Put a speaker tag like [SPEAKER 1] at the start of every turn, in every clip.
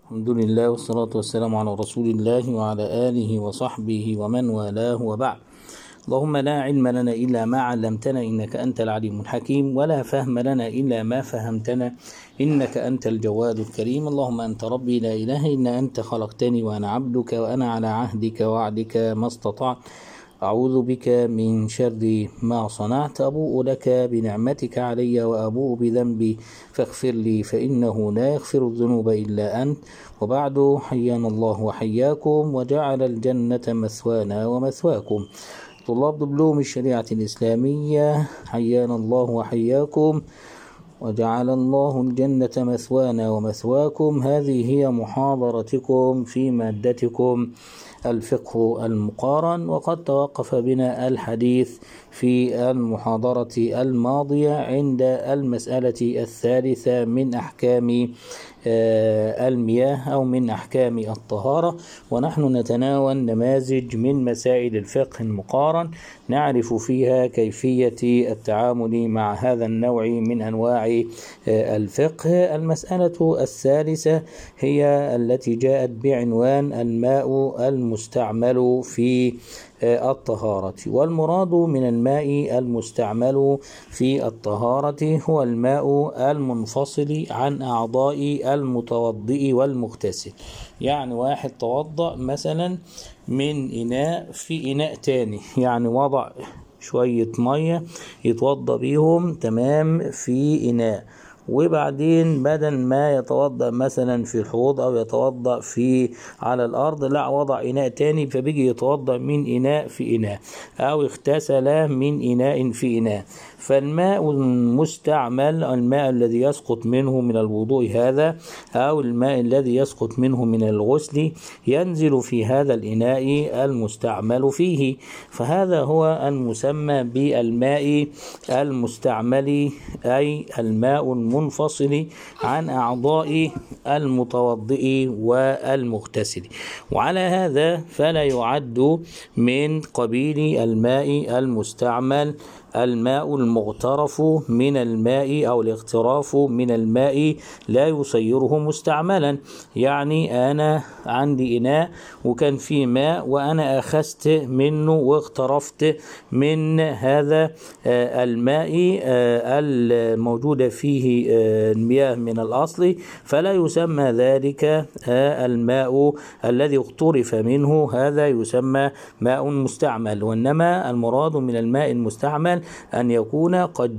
[SPEAKER 1] الحمد لله والصلاة والسلام على رسول الله وعلى آله وصحبه ومن والاه وبعد. اللهم لا علم لنا إلا ما علمتنا إنك أنت العليم الحكيم، ولا فهم لنا إلا ما فهمتنا إنك أنت الجواد الكريم. اللهم أنت ربي لا إله إلا أنت، خلقتني وأنا عبدك وأنا على عهدك ووعدك ما استطعت. أعوذ بك من شر ما صنعت، أبوء لك بنعمتك علي وأبوء بذنبي فاغفر لي فإنه لا يغفر الذنوب إلا أنت. وبعد، حيانا الله وحياكم وجعل الجنة مثوانا ومثواكم. طلاب دبلوم الشريعة الإسلامية، حيانا الله وحياكم وجعل الله الجنة مثوانا ومثواكم. هذه هي محاضرتكم في مادتكم الفقه المقارن، وقد توقف بنا الحديث في المحاضرة الماضية عند المسألة الثالثة من أحكام المياه أو من أحكام الطهارة، ونحن نتناول نماذج من مسائل الفقه المقارن نعرف فيها كيفية التعامل مع هذا النوع من أنواع الفقه. المسألة الثالثة هي التي جاءت بعنوان الماء المستعمل في الطهارة. والمراد من الماء المستعمل في الطهارة هو الماء المنفصل عن أعضاء المتوضئ والمغتسل. يعني واحد توضأ مثلا من إناء في إناء تاني، يعني وضع شوية مية يتوضأ بيهم تمام في إناء، وبعدين بدل ما يتوضأ مثلا في الحوض أو يتوضأ على الأرض، لا، وضع إناء تاني فبيجي يتوضأ من إناء في إناء، أو اغتسل من إناء في إناء. فالماء المستعمل الماء الذي يسقط منه من الوضوء هذا، أو الماء الذي يسقط منه من الغسل، ينزل في هذا الإناء المستعمل فيه، فهذا هو المسمى بالماء المستعمل، أي الماء المنفصل عن أعضاء المتوضئ والمغتسل. وعلى هذا فلا يعد من قبيل الماء المستعمل الماء المغترف من الماء، أو الاغتراف من الماء لا يصيره مستعملا. يعني أنا عندي إناء وكان فيه ماء وأنا أخذت منه واغترفت من هذا الماء الموجود فيه المياه من الأصل، فلا يسمى ذلك الماء الذي اغترف منه، هذا يسمى ماء مستعمل. وإنما المراد من الماء المستعمل أن يكون قد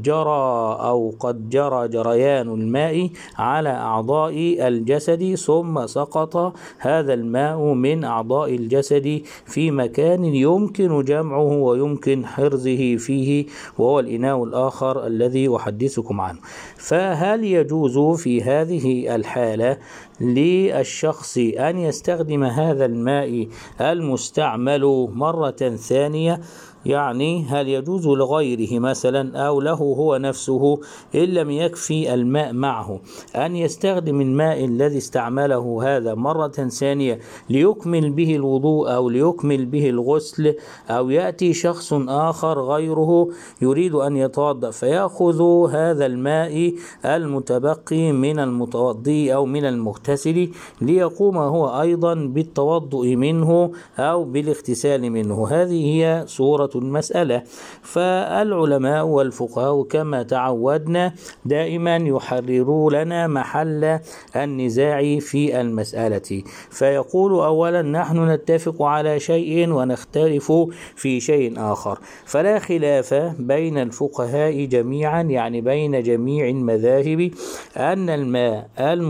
[SPEAKER 1] جرى جريان الماء على أعضاء الجسد، ثم سقط هذا الماء من أعضاء الجسد في مكان يمكن جمعه ويمكن حرزه فيه، وهو الإناء الآخر الذي أحدثكم عنه. فهل يجوز في هذه الحالة للشخص أن يستخدم هذا الماء المستعمل مرة ثانية؟ يعني هل يجوز لغيره مثلا أو له هو نفسه إن لم يكفي الماء معه أن يستخدم الماء الذي استعمله هذا مرة ثانية ليكمل به الوضوء أو ليكمل به الغسل، أو يأتي شخص آخر غيره يريد أن يتوضأ فيأخذ هذا الماء المتبقي من المتوضئ أو من المغتسل ليقوم هو أيضا بالتوضؤ منه أو بالاغتسال منه؟ هذه هي صورة المسألة. فالعلماء والفقهاء كما تعودنا دائما يحرروا لنا محل النزاع في المسألة، فيقول أولا نحن نتفق على شيء ونختلف في شيء آخر، فلا خلاف بين الفقهاء جميعا، يعني بين جميع المذاهب، أن الماء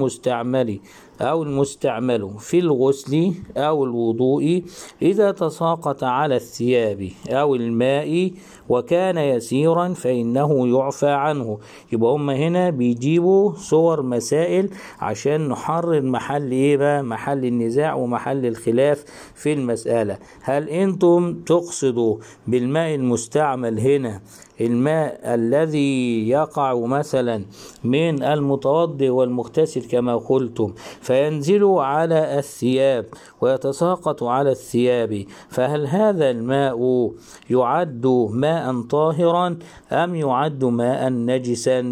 [SPEAKER 1] المستعمل في الغسل أو الوضوء إذا تساقط على الثياب أو الماء وكان يسيرا فإنه يعفى عنه. يبقى هم هنا بيجيبوا صور مسائل عشان نحرر محل النزاع ومحل الخلاف في المسألة. هل أنتم تقصدوا بالماء المستعمل هنا الماء الذي يقع مثلا من المتوضئ والمغتسل كما قلتم فينزل على الثياب ويتساقط على الثياب، فهل هذا الماء يعد ماء طاهرا أم يعد ماء نجسا؟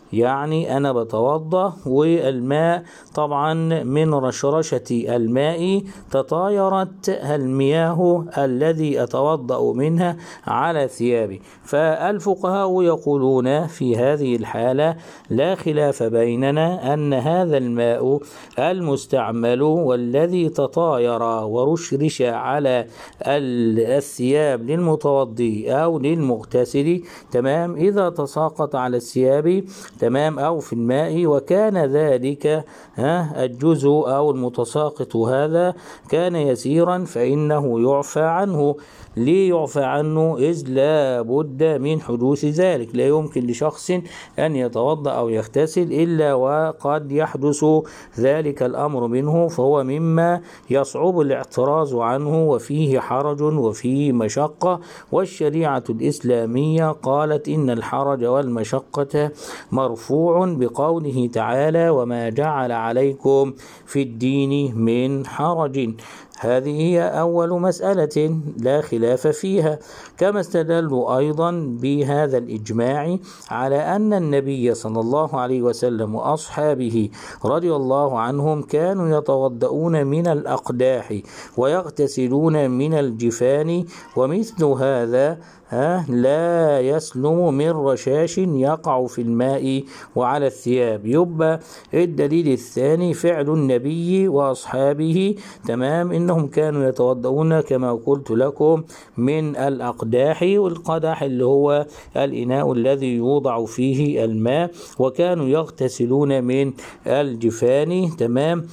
[SPEAKER 1] يعني أنا بتوضأ والماء طبعا من رشرشة الماء تطايرت المياه الذي أتوضأ منها على ثيابي. فالفقهاء يقولون في هذه الحالة لا خلاف بيننا أن هذا الماء المستعمل والذي تطاير ورشرش على الثياب للمتوضي أو للمغتسل تمام إذا تساقط على الثياب تمام أو في الماء وكان ذلك الجزء أو المتساقط هذا كان يسيرا فإنه يعفى عنه. ليه يعفى عنه؟ إذ لا بد من حدوث ذلك، لا يمكن لشخص أن يتوضأ أو يغتسل إلا وقد يحدث ذلك الأمر منه، فهو مما يصعب الاعتراض عنه وفيه حرج وفيه مشقة. والشريعة الإسلامية قالت إن الحرج والمشقة مرفوع بقوله تعالى وما جعل عليكم في الدين من حرج. هذه هي أول مسألة لا خلاف فيها. كما استدلوا أيضا بهذا الإجماع على أن النبي صلى الله عليه وسلم وأصحابه رضي الله عنهم كانوا يتوضؤون من الأقداح ويغتسلون من الجفان، ومثل هذا لا يسلم من رشاش يقع في الماء وعلى الثياب. يبقى الدليل الثاني فعل النبي وأصحابه تمام إنهم كانوا يتوضؤون كما قلت لكم من الأقداح، والقدح اللي هو الإناء الذي يوضع فيه الماء، وكانوا يغتسلون من الجفان تمام.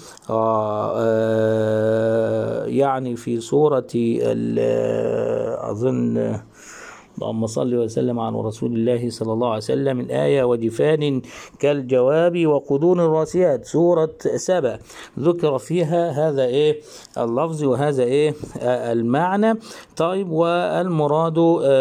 [SPEAKER 1] يعني في سورة أظن اللهم صل وسلم على رسول الله صلى الله عليه وسلم الآية وجفان كالجواب وقدور الراسيات سورة 7 ذكر فيها هذا اللفظ وهذا المعنى. طيب والمراد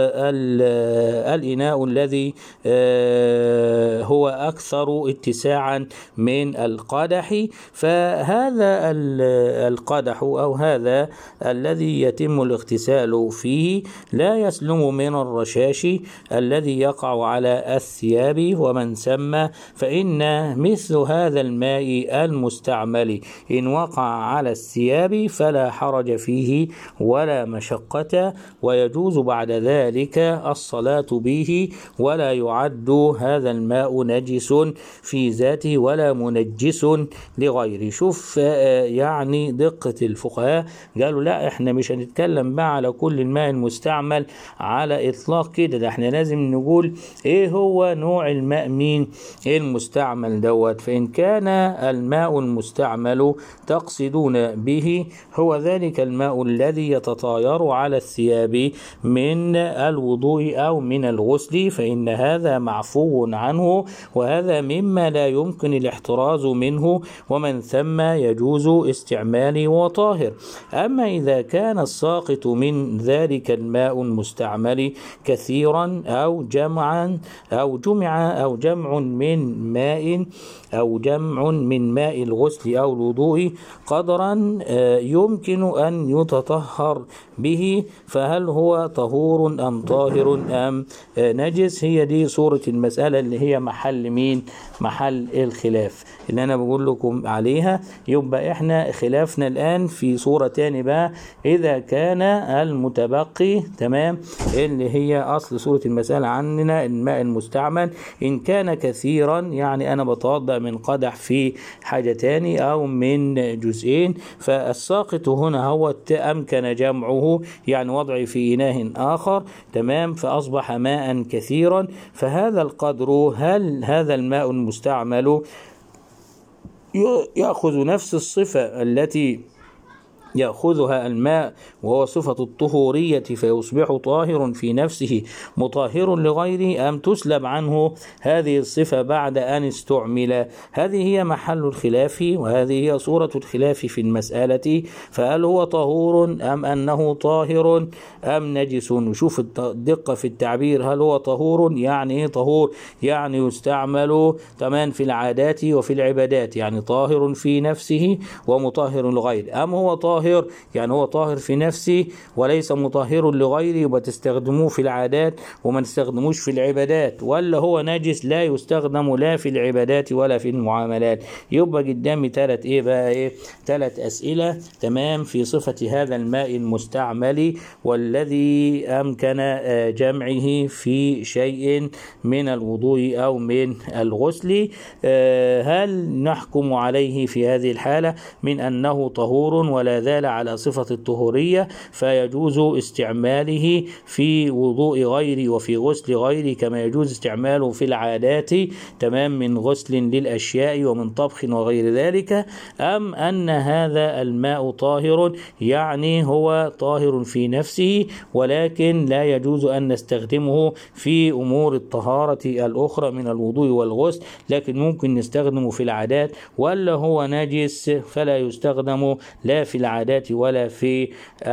[SPEAKER 1] الإناء الذي هو أكثر اتساعا من القدح، فهذا القدح أو هذا الذي يتم الاغتسال فيه لا يسلم من الرشاش الذي يقع على الثياب، ومن ثم فإن مثل هذا الماء المستعمل إن وقع على الثياب فلا حرج فيه ولا مشقة، ويجوز بعد ذلك الصلاة به، ولا يعد هذا الماء نجس في ذاته ولا منجس لغيره. شوف يعني دقة الفقهاء، قالوا لا احنا مش هنتكلم بقى على كل الماء المستعمل على إطلاق كده، ده احنا لازم نقول ايه هو نوع الماء مين المستعمل دوت. فإن كان الماء المستعمل تقصدون به هو ذلك الماء الذي يتطاير على الثياب من الوضوء أو من الغسل فإن هذا معفو عنه، وهذا مما لا يمكن الاحتراز منه، ومن ثم يجوز استعماله وطاهر. أما إذا كان الساقط من ذلك الماء المستعمل كثيرا أو جمع من ماء الغسل أو الوضوء قدرا يمكن أن يتطهر به، فهل هو طهور أم طاهر أم نجس؟ هي دي صورة المسألة اللي هي محل الخلاف اللي أنا بقول لكم عليها. يبقى إحنا خلافنا الآن في صورة تاني بقى، إذا كان المتبقي تمام اللي هي أصل صورة المسألة عندنا الماء المستعمل إن كان كثيرا، يعني أنا بتوضأ من قدح في حاجتان أو من جزئين، فالساقط هنا هو أمكن جمعه يعني وضعه في إناء آخر تمام فأصبح ماء كثيرا، فهذا القدر هل هذا الماء المستعمل يأخذ نفس الصفة التي يأخذها الماء وهو صفة الطهورية فيصبح طاهر في نفسه مطهر لغيره، أم تسلب عنه هذه الصفة بعد أن استعمل؟ هذه هي محل الخلاف، وهذه هي صورة الخلاف في المسألة. فهل هو طهور أم أنه طاهر أم نجس؟ نشوف الدقة في التعبير. هل هو طهور يعني إيه طهور؟ يعني يستعمل تمام في العادات وفي العبادات، يعني طاهر في نفسه ومطهر لغيره، أم هو طاهر طاهر يعني هو طاهر في نفسه وليس مطهر لغيره يبقى تستخدموه في العادات وما تستخدموش في العبادات، ولا هو نجس لا يستخدم لا في العبادات ولا في المعاملات. يبقى قدامي ثلاث أسئلة تمام في صفة هذا الماء المستعمل والذي أمكن جمعه في شيء من الوضوء أو من الغسل. هل نحكم عليه في هذه الحالة من أنه طهور ولا زال على صفة الطهورية فيجوز استعماله في وضوء غيري وفي غسل غيري كما يجوز استعماله في العادات تمام من غسل للأشياء ومن طبخ وغير ذلك، أم أن هذا الماء طاهر يعني هو طاهر في نفسه ولكن لا يجوز أن نستخدمه في أمور الطهارة الأخرى من الوضوء والغسل لكن ممكن نستخدمه في العادات، ولا هو نجس فلا يستخدم لا في العادات ولا في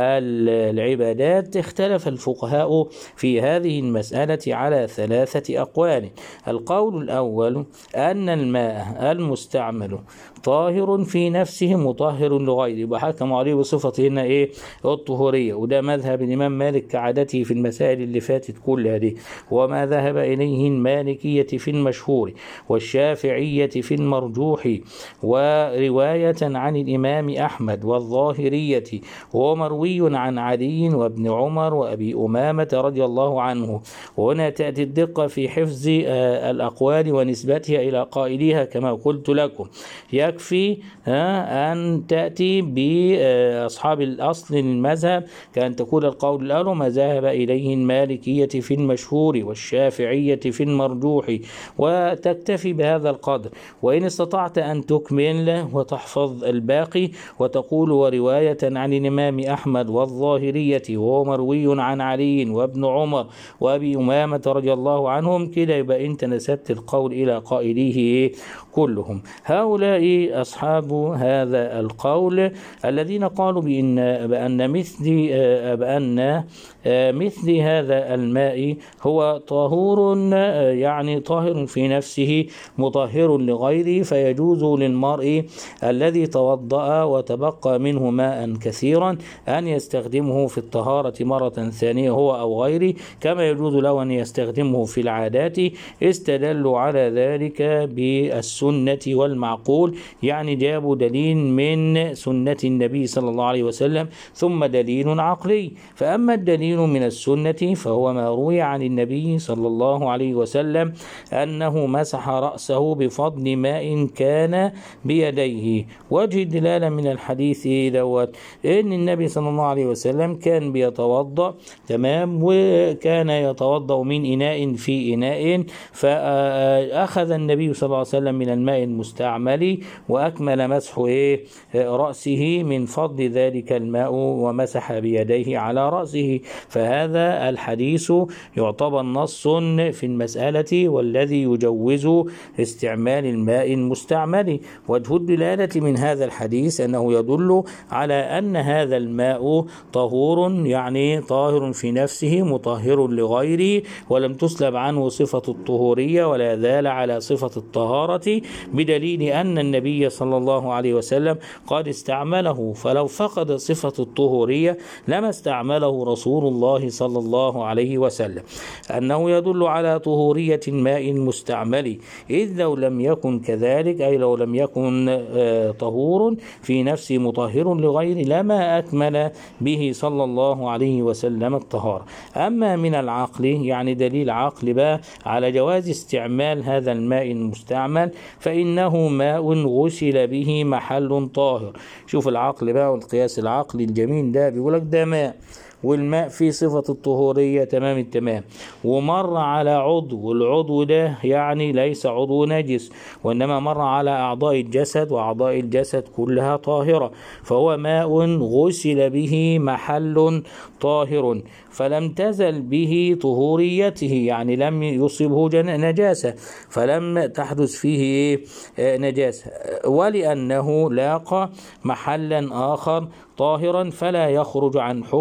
[SPEAKER 1] العبادات؟ اختلف الفقهاء في هذه المسألة على 3 أقوال. القول الأول أن الماء المستعمل طاهر في نفسه مطهر لغيره، وحكم عليه بصفته هنا الطهورية، وده مذهب الإمام مالك كعادته في المسائل اللي فاتت كلها دي، وما ذهب إليه المالكية في المشهور والشافعية في المرجوح، ورواية عن الإمام أحمد والظاهرية، ومروي عن علي وابن عمر وأبي أمامة رضي الله عنه. وهنا تأتي الدقة في حفظ الأقوال ونسبتها إلى قائلها كما قلت لكم. يكفي أن تأتي بأصحاب الأصل المذهب كأن تقول القول الأول ما ذهب إليه المالكية في المشهور والشافعية في المرجوح، وتكتفي بهذا القدر. وإن استطعت أن تكمل وتحفظ الباقي وتقول ورواية عن الإمام أحمد والظاهرية وهو مروي عن علي وابن عمر وأبي أمامة رضي الله عنهم، كده يبقى أنت نسبت القول إلى قائليه كلهم. هؤلاء أصحاب هذا القول الذين قالوا بأن مثل هذا الماء هو طهور يعني طاهر في نفسه مطهر لغيره، فيجوز للمرء الذي توضأ وتبقى منه ماء كثيرا أن يستخدمه في الطهارة مرة ثانية هو أو غيره، كما يجوز له أن يستخدمه في العادات. استدلوا على ذلك بالسنة والمعقول، يعني جابوا دليل من سنة النبي صلى الله عليه وسلم ثم دليل عقلي. فأما الدليل من السنة فهو ما روي عن النبي صلى الله عليه وسلم أنه مسح رأسه بفضل ماء كان بيديه. وجه الدلالة من الحديث دوت إن النبي صلى الله عليه وسلم كان بيتوضأ تمام، وكان يتوضأ من إناء في إناء، فأخذ النبي صلى الله عليه وسلم من الماء المستعمل وأكمل مسح رأسه من فضل ذلك الماء ومسح بيديه على رأسه. فهذا الحديث يعتبر نص في المسألة والذي يجوز استعمال الماء المستعمل. وجه الدلالة من هذا الحديث أنه يدل على أن هذا الماء طهور، يعني طاهر في نفسه مطهر لغيره، ولم تسلب عنه صفة الطهورية ولا زال على صفة الطهارة، بدليل أن النبي صلى الله عليه وسلم قد استعمله، فلو فقد صفة الطهورية لما استعمله رسول الله صلى الله عليه وسلم. أنه يدل على طهورية الماء المستعمل، إذ لو لم يكن كذلك أي لو لم يكن طهور في نفسه مطهر لغيره لما أكمل به صلى الله عليه وسلم الطهارة. أما من العقل يعني دليل عقل بقى على جواز استعمال هذا الماء المستعمل، فإنه ماء غسل به محل طاهر. شوف العقل بقى والقياس العقلي الجميل ده، بيقولك ده ماء والماء فيه صفة الطهورية تمام التمام، ومر على عضو، والعضو ده يعني ليس عضو نجس وإنما مر على أعضاء الجسد، وأعضاء الجسد كلها طاهرة، فهو ماء غسل به محل طاهر فلم تزل به طهوريته، يعني لم يصبه نجاسة فلم تحدث فيه نجاسة، ولأنه لاقى محلا آخر طاهرا فلا يخرج عن حكمه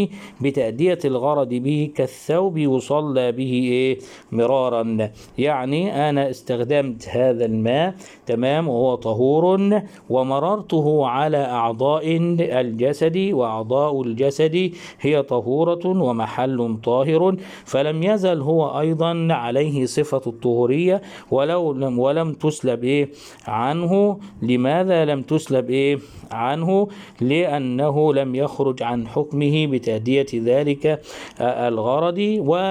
[SPEAKER 1] بتأدية الغرض به كالثوب يصلى به مرارا. يعني أنا استخدمت هذا الماء تمام وهو طهور ومررته على أعضاء الجسد، وأعضاء الجسد هي طهورة ومحل طاهر، فلم يزل هو أيضا عليه صفة الطهورية ولم تسلب عنه. لماذا لم تسلب عنه؟ لأنه لم يخرج عن حكمه بتأدية ذلك الغرض.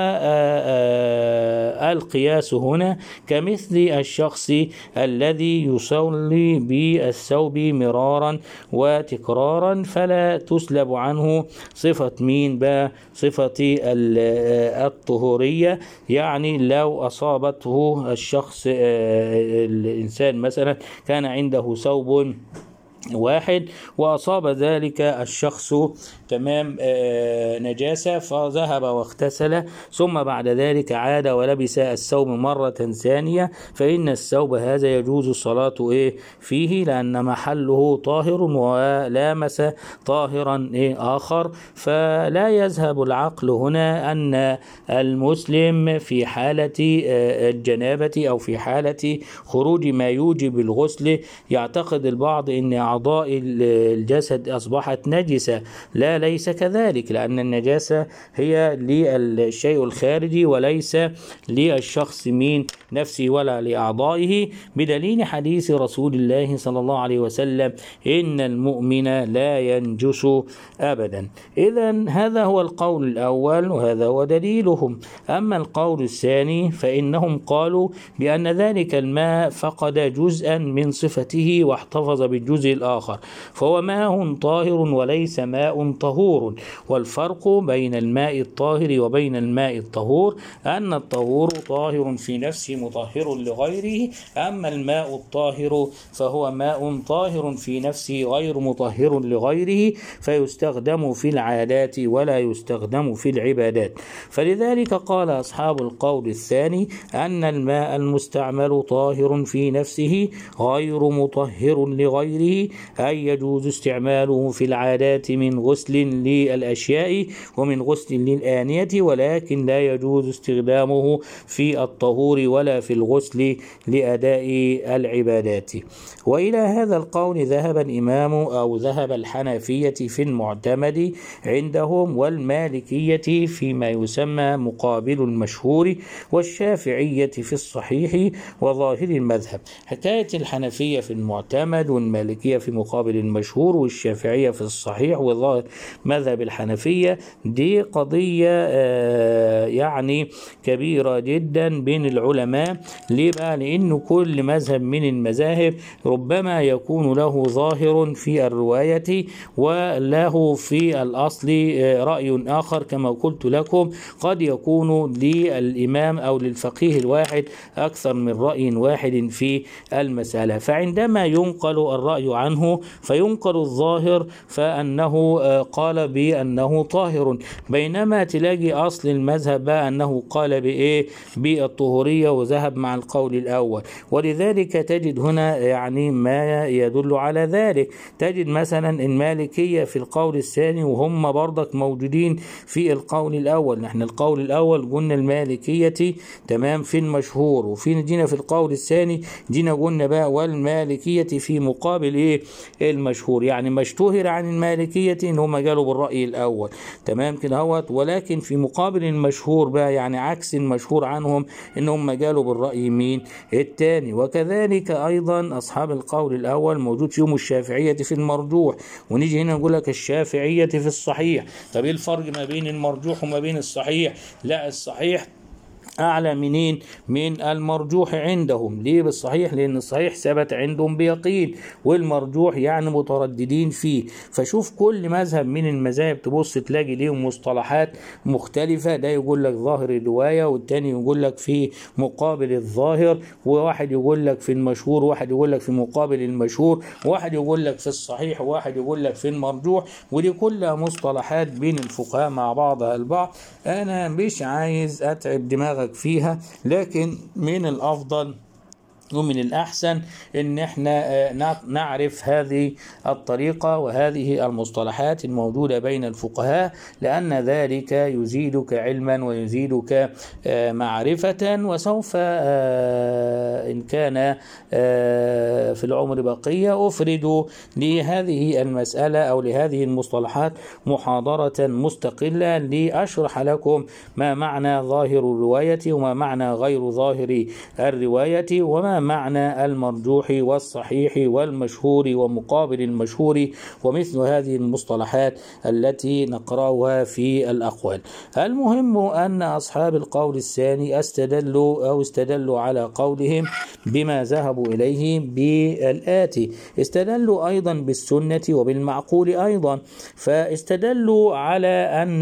[SPEAKER 1] والقياس هنا كمثل الشخص الذي يصلي بالثوب مرارا وتكرارا، فلا تسلب عنه صفة مين بقى؟ صفة الطهورية. يعني لو أصابته الشخص الإنسان مثلا كان عنده ثوب واحد وأصاب ذلك الشخص تمام نجاسة، فذهب واغتسل ثم بعد ذلك عاد ولبس الثوب مرة ثانية، فإن الثوب هذا يجوز الصلاة فيه لأن محله طاهر ولامس طاهرا آخر. فلا يذهب العقل هنا أن المسلم في حالة الجنابة أو في حالة خروج ما يوجب الغسل يعتقد البعض أن أعضاء الجسد أصبحت نجسة. لا، ليس كذلك، لأن النجاسة هي للشيء الخارجي وليس للشخص من نفسه ولا لأعضائه، بدليل حديث رسول الله صلى الله عليه وسلم إن المؤمن لا ينجس أبدا. إذن هذا هو القول الأول وهذا هو دليلهم. أما القول الثاني فإنهم قالوا بأن ذلك الماء فقد جزءا من صفته واحتفظ بالجزء الآخر، فهو ماء طاهر وليس ماء طهور. والفرق بين الماء الطاهر وبين الماء الطهور أن الطهور طاهر في نفسه مطهر لغيره، أما الماء الطاهر فهو ماء طاهر في نفسه غير مطهر لغيره، فيستخدم في العادات ولا يستخدم في العبادات. فلذلك قال أصحاب القول الثاني أن الماء المستعمل طاهر في نفسه غير مطهر لغيره، أي يجوز استعماله في العادات من غسل للأشياء ومن غسل للآنية، ولكن لا يجوز استخدامه في الطهور ولا في الغسل لأداء العبادات. وإلى هذا القول ذهب الإمام أو ذهب الحنفية في المعتمد عندهم، والمالكية فيما يسمى مقابل المشهور، والشافعية في الصحيح وظاهر المذهب. حكاية الحنفية في المعتمد والمالكية في مقابل المشهور والشافعية في الصحيح وظاهر مذهب الحنفية دي قضية يعني كبيرة جدا بين العلماء. ليه بقى؟ لأنه كل مذهب من المذاهب ربما يكون له ظاهر في الرواية وله في الأصل رأي آخر. كما قلت لكم قد يكون للإمام أو للفقيه الواحد أكثر من رأي واحد في المسألة، فعندما ينقل الرأي عنه فينقل الظاهر فأنه قال بأنه طاهر، بينما تلاقي أصل المذهب أنه قال بالطهورية وذهب مع القول الأول. ولذلك تجد هنا يعني ما يدل على ذلك. تجد مثلا المالكية في القول الثاني وهم برضك موجودين في القول الأول. نحن القول الأول قلنا المالكية تمام في المشهور، وفي جينا في القول الثاني جينا قلنا بقى والمالكية في مقابل المشهور. يعني ما اشتهر عن المالكية ان هم قالوا بالرأي الأول تمام كده اهوت، ولكن في مقابل المشهور بقى يعني عكس المشهور عنهم ان هم قالوا بالرأي مين الثاني. وكذلك أيضا أصحاب القول الأول موجود فيهم الشافعية في المرجوح، ونيجي هنا نقول لك الشافعية في الصحيح. طب ايه الفرق ما بين المرجوح وما بين الصحيح؟ لا، الصحيح أعلى منين؟ من المرجوح عندهم. ليه بالصحيح؟ لأن الصحيح ثبت عندهم بيقين، والمرجوح يعني مترددين فيه. فشوف كل مذهب من المذاهب تبص تلاقي ليهم مصطلحات مختلفة، ده يقول لك ظاهر الرواية والتاني يقول لك في مقابل الظاهر، وواحد يقول لك في المشهور، وواحد يقول لك في مقابل المشهور، وواحد يقول لك في الصحيح، وواحد يقول لك في المرجوح. ودي كلها مصطلحات بين الفقهاء مع بعضها البعض. أنا مش عايز أتعب دماغك فيها، لكن من الأفضل ومن الأحسن إن احنا نعرف هذه الطريقة وهذه المصطلحات الموجودة بين الفقهاء، لأن ذلك يزيدك علما ويزيدك معرفة. وسوف إن كان في العمر بقية أفرد لهذه المسألة أو لهذه المصطلحات محاضرة مستقلة لأشرح لكم ما معنى ظاهر الرواية وما معنى غير ظاهر الرواية، وما معنى المرجوح والصحيح والمشهور ومقابل المشهور، ومثل هذه المصطلحات التي نقرأها في الأقوال. المهم أن أصحاب القول الثاني استدلوا على قولهم بما ذهبوا إليه بالآتي: استدلوا أيضا بالسنة وبالمعقول أيضا، فاستدلوا على أن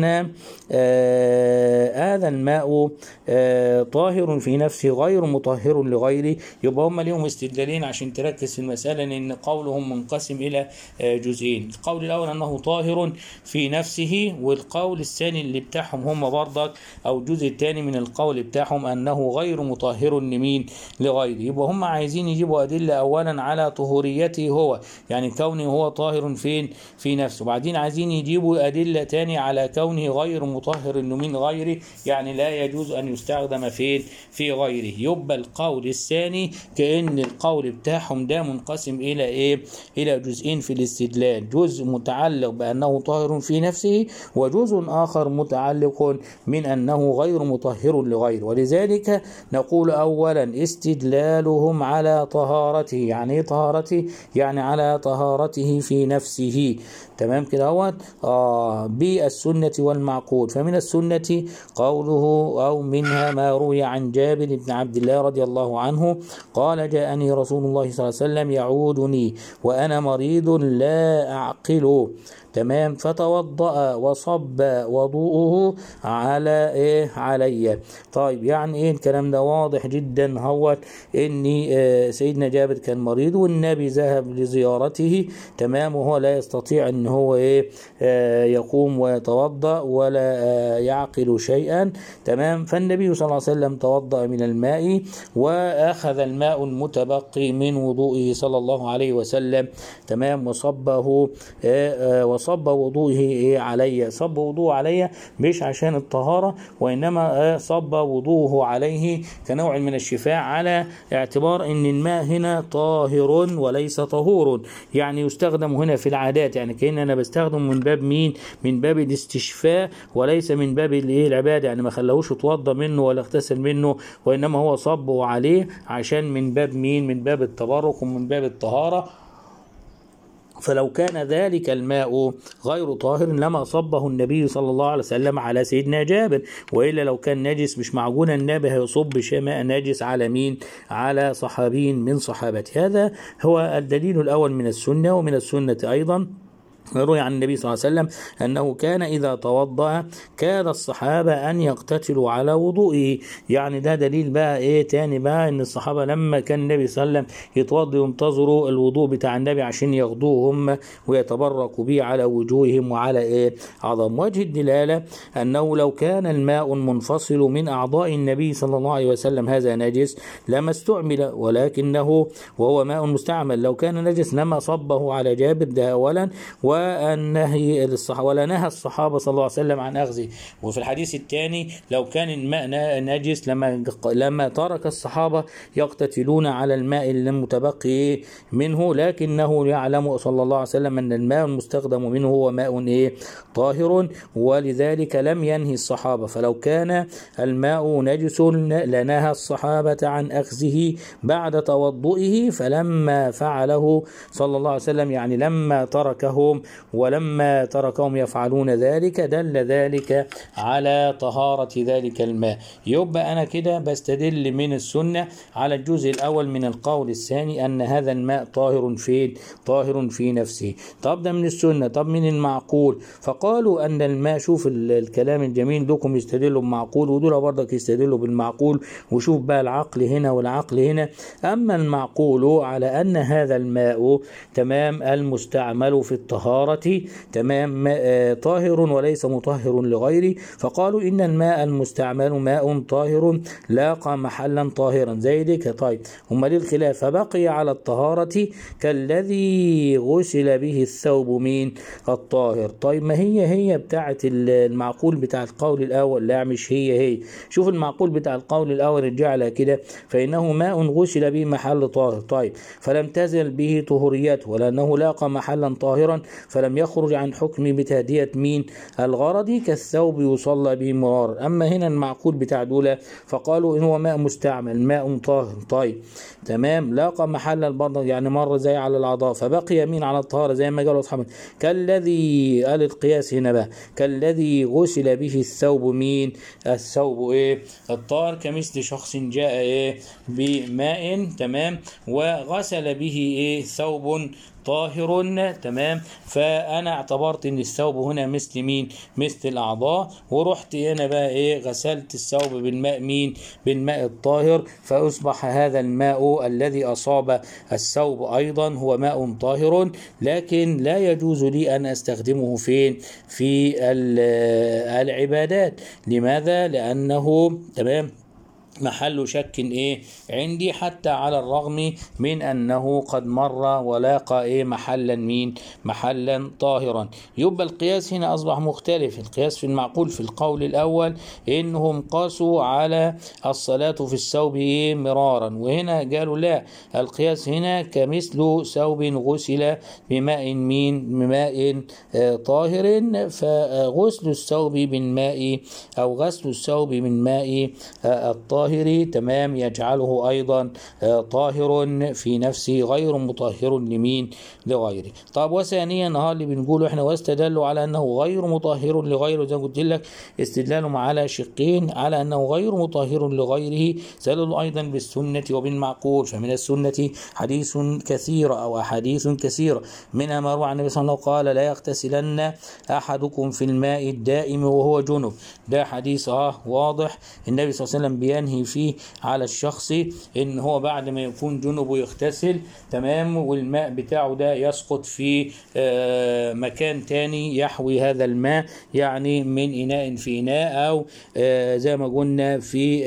[SPEAKER 1] هذا الماء طاهر في نفسه غير مطهر لغيره. يبقى هم ليهم استدلالين عشان تركز في المسألة، لأن قولهم منقسم إلى جزئين: القول الأول أنه طاهر في نفسه، والقول الثاني اللي بتاعهم هم برضك أو الجزء الثاني من القول بتاعهم أنه غير مطهر لمين؟ لغيره. يبقى هم عايزين يجيبوا أدلة أولا على طهوريته هو، يعني كونه هو طاهر فين؟ في نفسه، وبعدين عايزين يجيبوا أدلة تاني على كونه غير مطهر من غيره، يعني لا يجوز أن يستخدم فين؟ في غيره. يبقى القول الثاني كأن القول بتاعهم ده منقسم إلى إيه؟ إلى جزئين في الاستدلال: جزء متعلق بأنه طاهر في نفسه، وجزء آخر متعلق من أنه غير مطهر لغيره. ولذلك نقول أولا استدلالهم على طهارته. يعني إيه طهارته؟ يعني على طهارته في نفسه. تمام كده اهوت. بالسنة والمعقول. فمن السنة قوله أو منها ما روي عن جابر بن عبد الله رضي الله عنه قال: جاءني رسول الله صلى الله عليه وسلم يعودني وأنا مريض لا أعقل. تمام. فتوضأ وصب وضوءه على إيه؟ علي. طيب يعني إيه الكلام ده؟ واضح جدا هو إن سيدنا جابر كان مريض والنبي ذهب لزيارته. تمام. وهو لا يستطيع إن هو إيه يقوم ويتوضأ ولا يعقل شيئا. تمام. فالنبي صلى الله عليه وسلم توضأ من الماء وأخذ الماء المتبقي من وضوئه صلى الله عليه وسلم. تمام. وصب وضوءه علي. صب وضوءه علي مش عشان الطهارة، وإنما صب وضوءه عليه كنوع من الشفاء، على اعتبار ان الماء هنا طاهر وليس طهور، يعني يستخدم هنا في العادات، يعني كأن انا بستخدم من باب مين؟ من باب الاستشفاء وليس من باب العبادة، يعني ما خلوش يتوضى منه ولا اغتسل منه، وإنما هو صبه عليه عشان من باب مين؟ من باب التبرك ومن باب الطهارة. فلو كان ذلك الماء غير طاهر لما صبه النبي صلى الله عليه وسلم على سيدنا جابر، وإلا لو كان نجس مش معقول النبي هيصب ماء نجس على مين؟ على صحابي من صحابته. هذا هو الدليل الأول من السنة. ومن السنة أيضا روي عن النبي صلى الله عليه وسلم أنه كان إذا توضأ كاد الصحابة أن يقتتلوا على وضوئه. يعني ده دليل بقى إيه تاني بقى؟ إن الصحابة لما كان النبي صلى الله عليه وسلم يتوضأ ينتظروا الوضوء بتاع النبي عشان ياخدوهم ويتبركوا به على وجوههم وعلى إيه عظم. وجه الدلالة أنه لو كان الماء منفصل من أعضاء النبي صلى الله عليه وسلم هذا نجس لما استعمل، ولكنه وهو ماء مستعمل لو كان نجس لما صبه على جابر. ده أولا. والنهي ولا نهى الصحابة صلى الله عليه وسلم عن أخذه. وفي الحديث الثاني لو كان الماء نجس لما ترك الصحابة يقتتلون على الماء المتبقي منه، لكنه يعلم صلى الله عليه وسلم أن الماء المستخدم منه هو ماء طاهر، ولذلك لم ينهي الصحابة. فلو كان الماء نجس لنهى الصحابة عن أخذه بعد توضئه، فلما فعله صلى الله عليه وسلم يعني لما تركهم ولما تركهم يفعلون ذلك دل ذلك على طهارة ذلك الماء. يبقى أنا كده بستدل من السنة على الجزء الأول من القول الثاني أن هذا الماء طاهر في نفسه. طب ده من السنة. طب من المعقول؟ فقالوا أن الماء، شوف الكلام الجميل، دوكم يستدلوا بمعقول ودول برضك يستدلوا بالمعقول، وشوف بقى العقل هنا والعقل هنا. أما المعقول على أن هذا الماء تمام المستعمل في الطهارة الطهارة تمام طاهر وليس مطهر لغيره، فقالوا إن الماء المستعمل ماء طاهر لاقى محلا طاهرا زي ديك. طيب هم ليه الخلاف؟ فبقي على الطهارة كالذي غسل به الثوب مين الطاهر. طيب ما هي بتاعة المعقول بتاع القول الأول، لا مش هي. شوف المعقول بتاع القول الأول رجع كده، فإنه ماء غسل به محل طاهر. طيب فلم تزل به طهوريته، ولأنه لاقى محلا طاهرا فلم يخرج عن حكم بتهدية مين الغرض كالثوب يصلى به مرارا. أما هنا المعقول بتاع دولة فقالوا إن هو ماء مستعمل ماء طاهر. طيب تمام لاقى محل البرد يعني مر زي على الأعضاء فبقي مين على الطهارة زي ما قالوا أصحابنا. كالذي قال القياس هنا بقى كالذي غسل به الثوب مين الثوب الطاهر، كمثل شخص جاء بماء تمام وغسل به ثوب طاهر تمام، فانا اعتبرت ان الثوب هنا مثل مين مثل الاعضاء، ورحت هنا بقى غسلت الثوب بالماء مين بالماء الطاهر، فاصبح هذا الماء الذي اصاب الثوب ايضا هو ماء طاهر، لكن لا يجوز لي ان استخدمه فين في العبادات. لماذا؟ لانه تمام محل شك عندي، حتى على الرغم من انه قد مر ولاقى محلا مين محلا طاهرا. يبقى القياس هنا اصبح مختلف. القياس في المعقول في القول الاول انهم قاسوا على الصلاة في الثوب مرارا، وهنا قالوا لا، القياس هنا كمثل ثوب غسل بماء بماء طاهر، فغسل الثوب بالماء او غسل الثوب من ماء الطاهر تمام يجعله ايضا طاهر في نفسه غير مطهر لمين لغيره. طب وثانيا اللي بنقوله احنا واستدلوا على انه غير مطهر لغيره، زي ما قلت لك استدلالهم على شقين، على انه غير مطهر لغيره استدلوا ايضا بالسنه وبالمعقول. فمن السنه حديث كثيره او احاديث كثيره، منها ما روى عن النبي صلى الله عليه وسلم قال لا يغتسلن احدكم في الماء الدائم وهو جنب. ده حديث واضح النبي صلى الله عليه وسلم بينهي فيه على الشخص ان هو بعد ما يكون جنب ويغتسل تمام والماء بتاعه ده يسقط في مكان تاني يحوي هذا الماء، يعني من اناء في اناء او زي ما قلنا في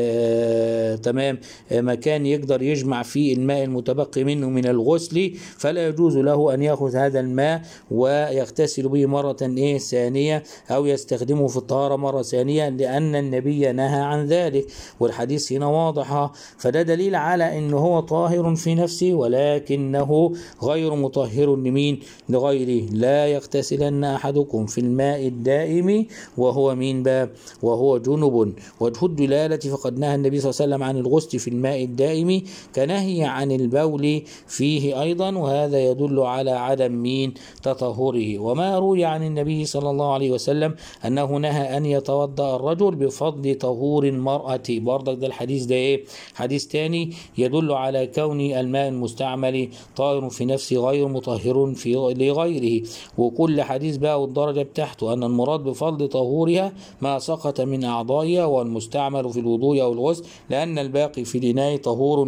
[SPEAKER 1] تمام مكان يقدر يجمع فيه الماء المتبقي منه من الغسل، فلا يجوز له ان ياخذ هذا الماء ويغتسل به مرة ثانية او يستخدمه في الطهارة مرة ثانية، لان النبي نهى عن ذلك، والحديث هنا واضح. فده دليل على انه هو طاهر في نفسه ولكنه غير مطهر لمين لغيره. لا يغتسلن احدكم في الماء الدائم وهو مين باب وهو جنب. وجه الدلالة فقد نهى النبي صلى الله عليه وسلم عن الغسل في الماء الدائم كنهي عن البول فيه ايضا، وهذا يدل على عدم مين تطهره. وما روي عن النبي صلى الله عليه وسلم انه نهى ان يتوضا الرجل بفضل طهور المرأة، برضك ده الحديث ده حديث تاني يدل على كون الماء المستعمل طاهر في نفسه غير مطهر في لغيره. وكل حديث بقى والدرجة بتاعته أن المراد بفضل طهورها ما سقط من أعضائها، والمستعمل في الوضوء أو الغسل، لأن الباقي في الإناء طهور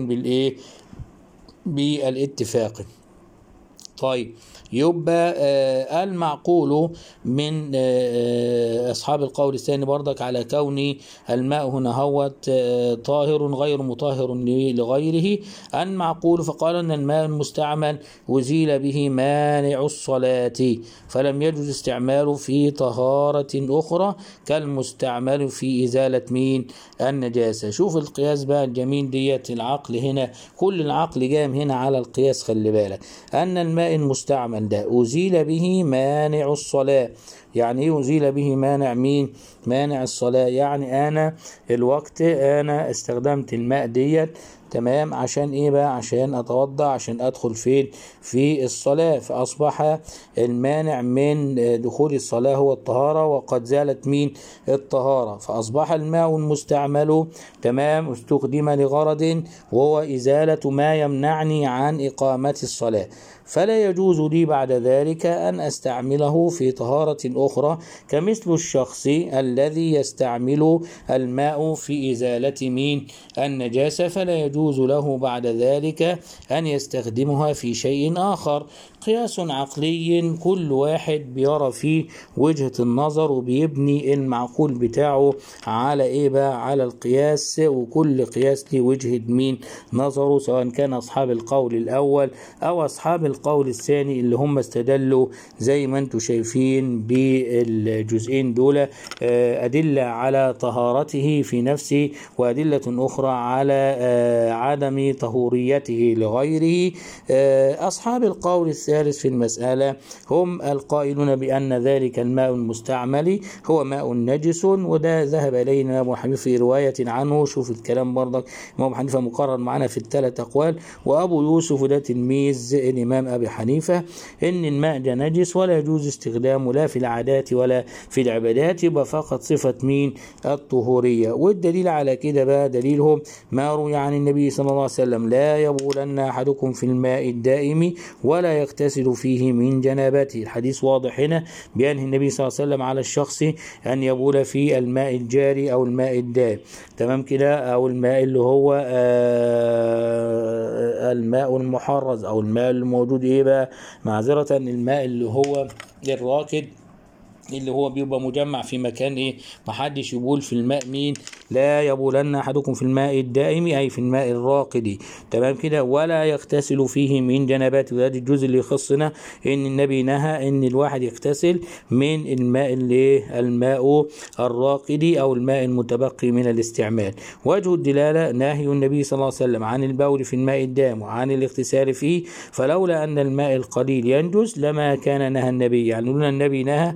[SPEAKER 1] بالاتفاق. طيب يبقى المعقول من أصحاب القول الثاني برضك على كون الماء هنا هو طاهر غير مطهر لغيره. المعقول فقال أن الماء المستعمل أزيل به مانع الصلاة فلم يجوز استعماله في طهارة أخرى كالمستعمل في إزالة مين النجاسة. شوف القياس بقى الجميل ديت، العقل هنا كل العقل جام هنا على القياس. خلي بالك أن الماء المستعمل ده أزيل به مانع الصلاة. يعني ايه أزيل به مانع مين مانع الصلاة؟ يعني أنا الوقت أنا استخدمت الماء ديت تمام عشان ايه بقى؟ عشان اتوضا عشان ادخل فين في الصلاة، فاصبح المانع من دخول الصلاة هو الطهارة، وقد زالت مين الطهارة، فاصبح الماء المستعمل تمام استخدم لغرض وهو ازالة ما يمنعني عن اقامة الصلاة، فلا يجوز لي بعد ذلك أن أستعمله في طهارة أخرى كمثل الشخص الذي يستعمل الماء في إزالة مين النجاسة، فلا يجوز له بعد ذلك أن يستخدمها في شيء آخر. قياس عقلي كل واحد بيرى فيه وجهة النظر وبيبني المعقول بتاعه على ايه بقى؟ على القياس، وكل قياس ليه وجهة مين نظره، سواء كان اصحاب القول الاول او اصحاب القول الثاني اللي هم استدلوا زي ما انتم شايفين بالجزئين دول، ادلة على طهارته في نفسه وادلة اخرى على عدم طهوريته لغيره. اصحاب القول الثالث في المسألة هم القائلون بأن ذلك الماء المستعمل هو ماء نجس، وده ذهب إلينا أبو حنيفة في رواية عنه. شوف الكلام برضك، أبو حنيفة مقرر معنا في الثلاث أقوال، وأبو يوسف ده تلميذ الإمام أبي حنيفة، إن الماء ده نجس ولا يجوز استخدامه لا في العادات ولا في العبادات، يبقى فقط صفة مين؟ الطهورية. والدليل على كده بقى دليلهم ما روي عن النبي صلى الله عليه وسلم: لا يبولن أحدكم في الماء الدائم ولا يغتسل فيه من جنابته. الحديث واضح هنا بينهي النبي صلى الله عليه وسلم على الشخص أن يبول في الماء الجاري أو الماء الدائم، تمام كده، أو الماء اللي هو الماء المحرز، أو الماء الموجود إيه بقى، معذرة، الماء اللي هو الراكد اللي هو بيبقى مجمع في مكان ايه، محدش يبول في الماء مين؟ لا يبولن احدكم في الماء الدائم، اي في الماء الراكد، تمام كده، ولا يغتسل فيه من جنابته. وده الجزء اللي يخصنا ان النبي نهى ان الواحد يغتسل من الماء اللي الماء الراكد او الماء المتبقي من الاستعمال. وجه الدلاله نهي النبي صلى الله عليه وسلم عن البول في الماء الدائم وعن الاغتسال فيه، فلولا ان الماء القليل ينجس لما كان نهى النبي، يعني لولا النبي نهى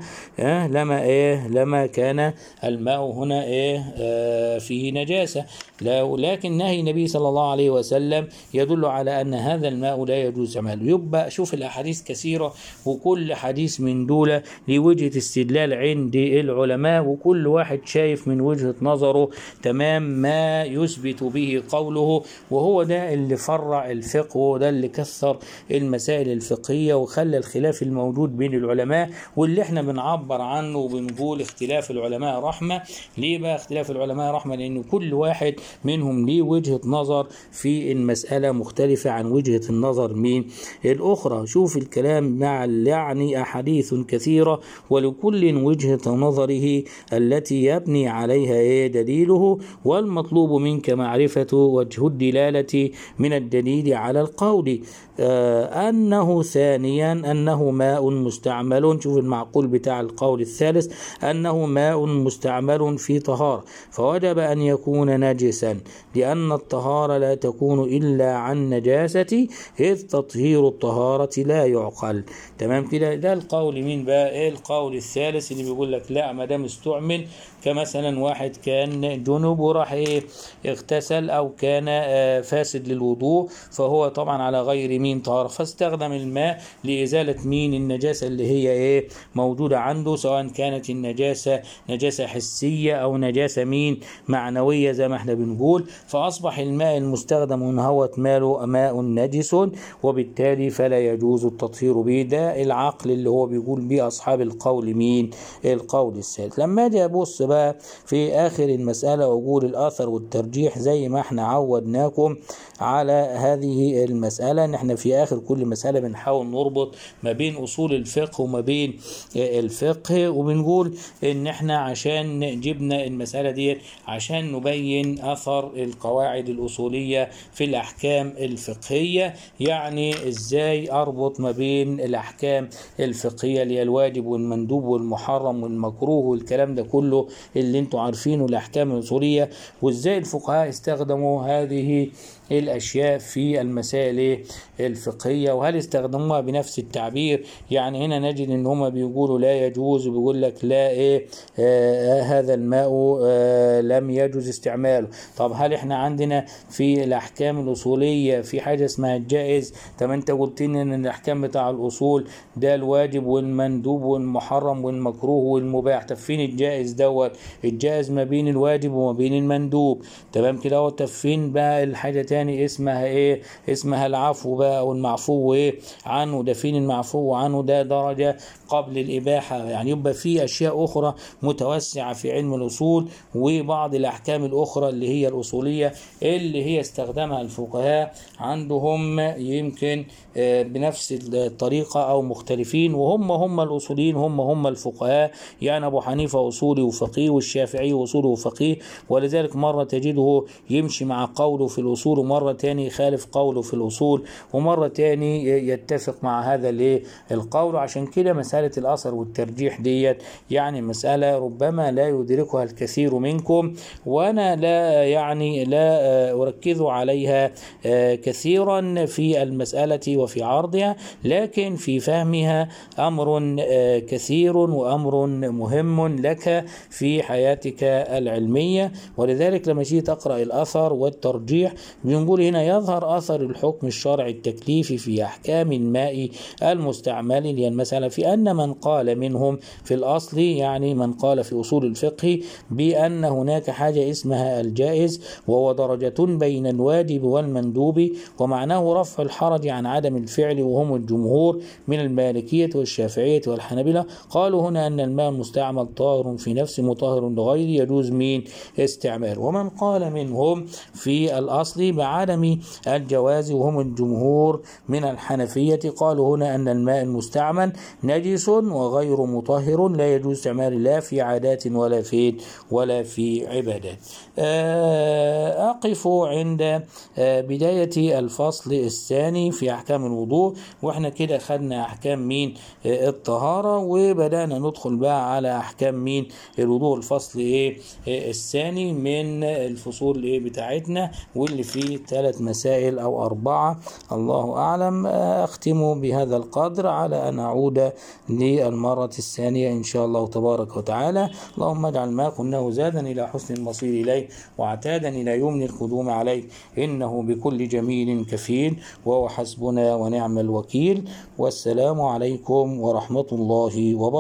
[SPEAKER 1] لما كان الماء هنا فيه نجاسة. لكن نهي النبي صلى الله عليه وسلم يدل على أن هذا الماء لا يجوز استعماله. يبقى شوف الأحاديث كثيرة، وكل حديث من دول لوجهة استدلال عند العلماء، وكل واحد شايف من وجهة نظره تمام ما يثبت به قوله، وهو ده اللي فرع الفقه، وهو ده اللي كثر المسائل الفقهية وخلى الخلاف الموجود بين العلماء، واللي احنا بنعبر عنه وبنقول اختلاف العلماء رحمة. ليه بقى اختلاف العلماء رحمة؟ لأن كل واحد منهم ليه وجهة نظر في المسألة مختلفة عن وجهة النظر من الأخرى. شوف الكلام مع يعني أحاديث كثيرة، ولكل وجهة نظره التي يبني عليها دليله، والمطلوب منك معرفة وجه الدلالة من الدليل على القول. أنه ثانيا أنه ماء مستعمل، شوف المعقول بتاع القول الثالث، أنه ماء مستعمل في طهارة فوجب أن يكون نجسا، لأن الطهارة لا تكون إلا عن نجاسة، إذ تطهير الطهارة لا يعقل. تمام كده، ده القول مين بقى؟ القول الثالث اللي بيقول لك لا، ما دام استعمل، كمثلا واحد كان جنوب وراح اغتسل، أو كان فاسد للوضوء، فهو طبعا على غير مين طهارة، فاستخدم الماء لإزالة مين النجاسة اللي هي موجودة عنده، سواء كانت النجاسة نجاسة حسية أو نجاسة مين معنوية زي ما احنا بنقول، فأصبح الماء المستخدم هو ماء نجس، وبالتالي فلا يجوز التطهير به. ده العقل اللي هو بيقول به أصحاب القول مين؟ القول الثالث. لما اجي أبص بقى في آخر المسألة وأقول الأثر والترجيح زي ما احنا عودناكم على هذه المسألة، ان احنا في آخر كل مسألة بنحاول نربط ما بين أصول الفقه وما بين الفقه، وبنقول ان احنا عشان جبنا المسألة دي عشان نبين أثر القواعد الأصولية في الأحكام الفقهية، يعني ازاي أربط ما بين الأحكام الفقهية اللي هي الواجب والمندوب والمحرم والمكروه والكلام ده كله اللي انتوا عارفينه الأحكام الأصولية، وازاي الفقهاء استخدموا هذه الأشياء في المسائل الفقهية، وهل استخدموها بنفس التعبير؟ يعني هنا نجد ان هم بيقولوا لا يجوز، وبيقول لك لا هذا الماء لم يجوز استعماله. طب هل احنا عندنا في الأحكام الأصولية في حاجة اسمها الجائز؟ طب انت قلت لنا ان الأحكام بتاع الأصول ده الواجب والمندوب والمحرم والمكروه والمباح، طب فين الجائز دوت؟ الجائز ما بين الواجب وما بين المندوب، تمام كده. طب فين بقى الحاجة تاني تاني اسمها ايه؟ اسمها العفو بقى، والمعفو ايه عنه، ده فين المعفو عنه؟ ده درجة قبل الإباحة. يعني يبقى في أشياء أخرى متوسعة في علم الأصول، وبعض الأحكام الأخرى اللي هي الأصولية اللي هي استخدمها الفقهاء عندهم يمكن بنفس الطريقة أو مختلفين، وهم الأصوليين هم الفقهاء. يعني أبو حنيفة أصولي وفقيه، والشافعي أصولي وفقيه، ولذلك مرة تجده يمشي مع قوله في الأصول، ومرة تاني يخالف قوله في الأصول، ومرة تاني يتفق مع هذا القول. عشان كده مسألة الأثر والترجيح ديت يعني مسألة ربما لا يدركها الكثير منكم، وأنا لا أركز عليها كثيرا في المسألة وفي عرضها، لكن في فهمها أمر كثير وأمر مهم لك في حياتك العلمية. ولذلك لما تيجي تقرأ الأثر والترجيح بنقول هنا يظهر أثر الحكم الشرعي التكليفي في أحكام الماء المستعمل، اللي هي المسألة في أن من قال منهم في الأصل، يعني من قال في أصول الفقه بأن هناك حاجة اسمها الجائز، وهو درجة بين الواجب والمندوب، ومعناه رفع الحرج عن عدم الفعل، وهم الجمهور من المالكية والشافعية والحنابلة. قالوا هنا أن الماء المستعمل طاهر في نفسه مطهر لغيره يجوز من استعماله. ومن قال منهم في الأصل بعدم الجواز، وهم الجمهور من الحنفية، قالوا هنا أن الماء المستعمل نجس وغير مطهر لا يجوز استعماله لا في عادات ولا في عبادات. أقف عند بداية الفصل الثاني في أحكام الوضوء، وإحنا كده خدنا أحكام الطهارة، وبدأنا ندخل بقى على أحكام الوضوء، الفصل الثاني من الفصول بتاعتنا، واللي فيه 3 مسائل أو 4 الله أعلم. أختم بهذا القدر على أن أعود للمرة الثانية إن شاء الله تبارك وتعالى. اللهم اجعل ما قلناه زادا إلى حسن المصير إليه، وعتادا إلى يمن القدوم عليه، إنه بكل جميل كفيل، وهو حسبنا ونعم الوكيل. والسلام عليكم ورحمة الله وبركاته.